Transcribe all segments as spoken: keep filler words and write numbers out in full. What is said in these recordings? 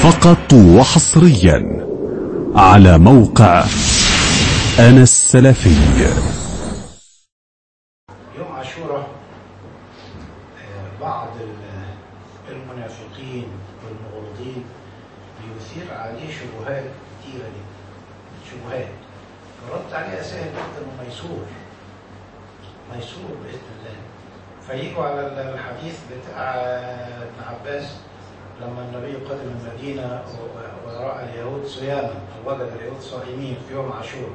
فقط وحصريا على موقع أنا السلفي. يوم عاشوراء بعض المنافقين والمغرضين بيثير عليه شبهات كتيرة جدا، شبهات رد عليها سهل جدا وميسور ميسور بإذن الله. فييجوا على الحديث بتاع ابن عباس لما النبي قدم المدينة ورأى اليهود صياما أو وجد اليهود صائمين في يوم عاشوراء،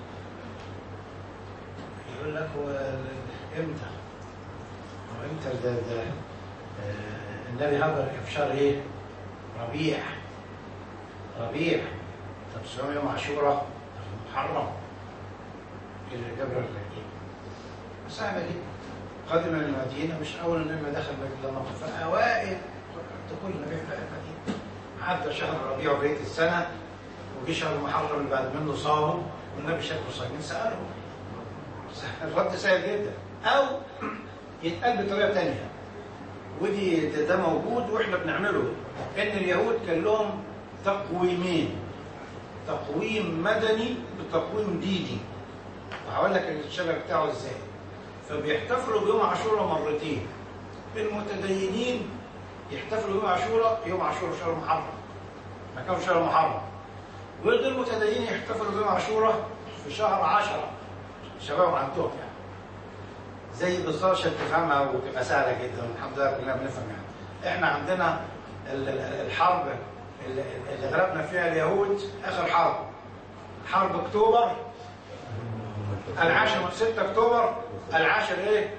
يقول لك هو امتى؟ هو امتى ده, ده آه النبي هاجر في شهر ايه؟ ربيع ربيع طب صيام يوم عاشوراء محرم. اللي جبر الرجيم سهلة جدا. قدم المدينة مش أول النبي دخل المدينة، في أوائل دخول النبي في المدينة. عدى شهر ربيع بقية السنة وجي شهر محرم اللي بعد منه صاموا والنبي شافه صايمين سأله. الرد سهل جدا. أو يتقال بطريقة تانية ودي ده, ده موجود واحنا بنعمله، إن اليهود كان لهم تقويمين، تقويم مدني وتقويم ديني. وهقول لك الشبه بتاعه ازاي. فبيحتفلوا بيوم عاشوراء مرتين. المتدينين يحتفلوا بيوم عاشوراء يوم عاشوراء شهر محرم، ما كانوا شهر محرم. وغير المتدينين يحتفلوا بيوم عاشوراء في شهر عشرة، شباب عندهم يعني. زي بالظبط عشان تفهمها وتبقى سهله جدا والحمد لله كلنا بنفهم يعني. احنا عندنا الحرب اللي غلبنا فيها اليهود اخر حرب، حرب اكتوبر العاشر، ستة اكتوبر العاشر ايه؟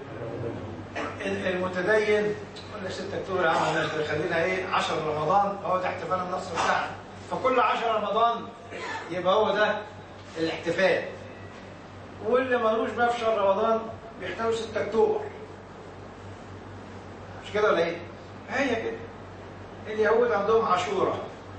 المتدين ولا ستة اكتوبر عام خلينا ايه؟ عشرة رمضان هو ده احتفال النصر بتاعنا. فكل عشرة رمضان يبقى هو ده الاحتفال. واللي مالوش بقى في شهر رمضان بيحتفلوا ستة اكتوبر. مش كده ولا ايه؟ هي كده. اليهود عندهم عاشوراء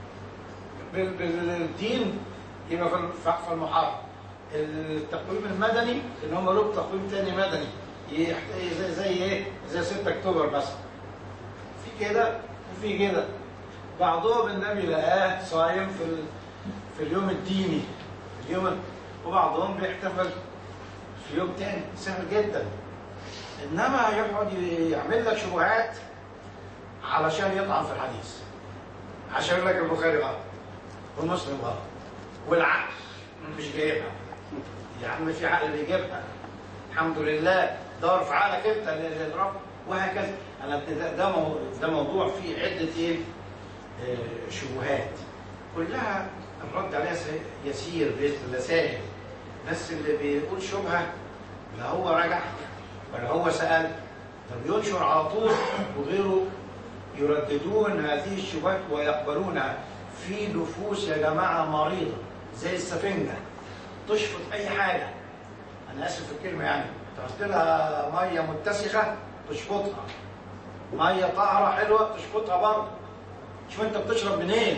بالدين يبقى في المحرم. التقويم المدني ان هم له تقويم تاني مدني زي زي ايه؟ زي ستة اكتوبر مثلا. في كده وفي كده. بعضهم النبي لقاه صايم في ال... في اليوم الديني اليوم، وبعضهم بيحتفل في يوم تاني. سهل جدا. انما يقعد يعمل لك شبهات علشان يطعن في الحديث، عشان يقول لك البخاري غلط والمسلم غلط والعقل مش جايبها. يا عم في عقل بيجيبها الحمد لله، دور في عقلك انت للرب وهكذا. انا ده ده موضوع فيه عده ايه؟ شبهات كلها الرد عليها يسير باذن الله سهل. بس اللي بيقول شبهه لا هو رجع ولا هو سال، فبينشر على طول وغيره يرددون هذه الشبهات ويقبلونها في نفوس يا جماعه مريضه زي السفنجه تشفط اي حاجه. انا اسف في الكلمه يعني، تحط لها ميه متسخه تشفطها، ميه طاهره حلوه تشفطها برضه. شوف انت بتشرب منين؟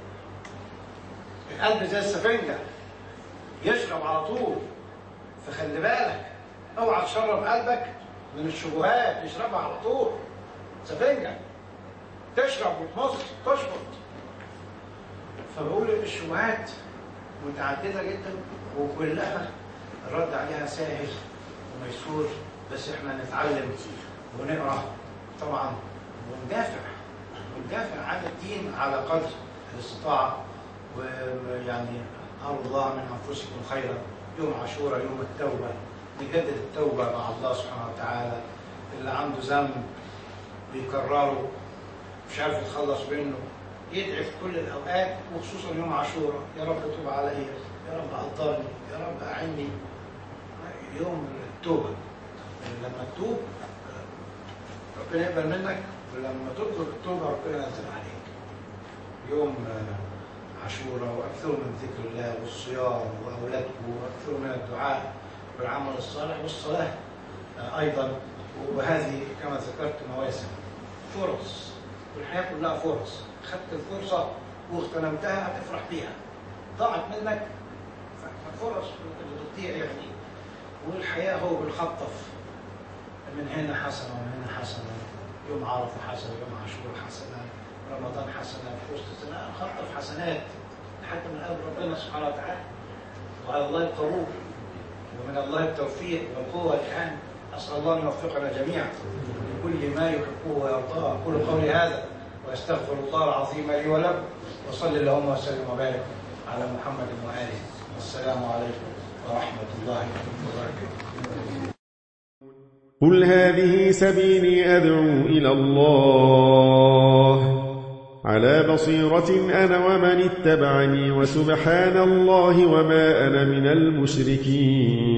القلب زي السفنجه يشرب على طول. فخلي بالك اوعى تشرب قلبك من الشبهات، تشربها على طول. سفنجه تشرب وتمص تشفط. فبقول الشبهات متعدده جدا وكلها الرد عليها سهل وميسور. بس احنا نتعلم ونقرا طبعا وندافع وندافع عن الدين على قدر الاستطاعه. ويعني ارجو الله من انفسكم خيرا. يوم عاشوراء يوم التوبه، نجدد التوبه مع الله سبحانه وتعالى. اللي عنده ذنب بيكرره مش عارف يتخلص منه يدعي في كل الاوقات وخصوصا يوم عاشوراء، يا رب توب علي، يا رب قدرني، يا رب اعني. يوم التوبه لما تتوب ربنا يقبل منك، ولما تطلب التوبه ربنا ينزل عليك. يوم عاشوراء واكثروا من ذكر الله والصيام واولادكم، واكثروا من الدعاء والعمل الصالح والصلاه ايضا. وهذه كما ذكرت مواسم، فرص، والحياه كلها فرص. خدت الفرصه واغتنمتها هتفرح بيها. ضاعت منك فالفرص بتضيع يعني. والحياه هو بالخطف من هنا حسنه ومن هنا حسنه. يوم عرفه حسنه، يوم عاشوراء حسنه، رمضان حسنات، في وسط السنة خطف حسنات لحد من قبل ربنا سبحانه وتعالى. وعلى الله القبول ومن الله التوفيق والقوة والإعانة. أسأل الله أن يوفقنا جميعا لكل ما يحبه ويرضاه. أقول قولي هذا وأستغفر الله العظيم لي ولكم، وصلي اللهم وسلم وبارك على محمد وآله. والسلام عليكم ورحمة الله وبركاته. قل هذه سبيلي أدعو إلى الله على بصيرة أنا ومن اتبعني، وسبحان الله وما أنا من المشركين.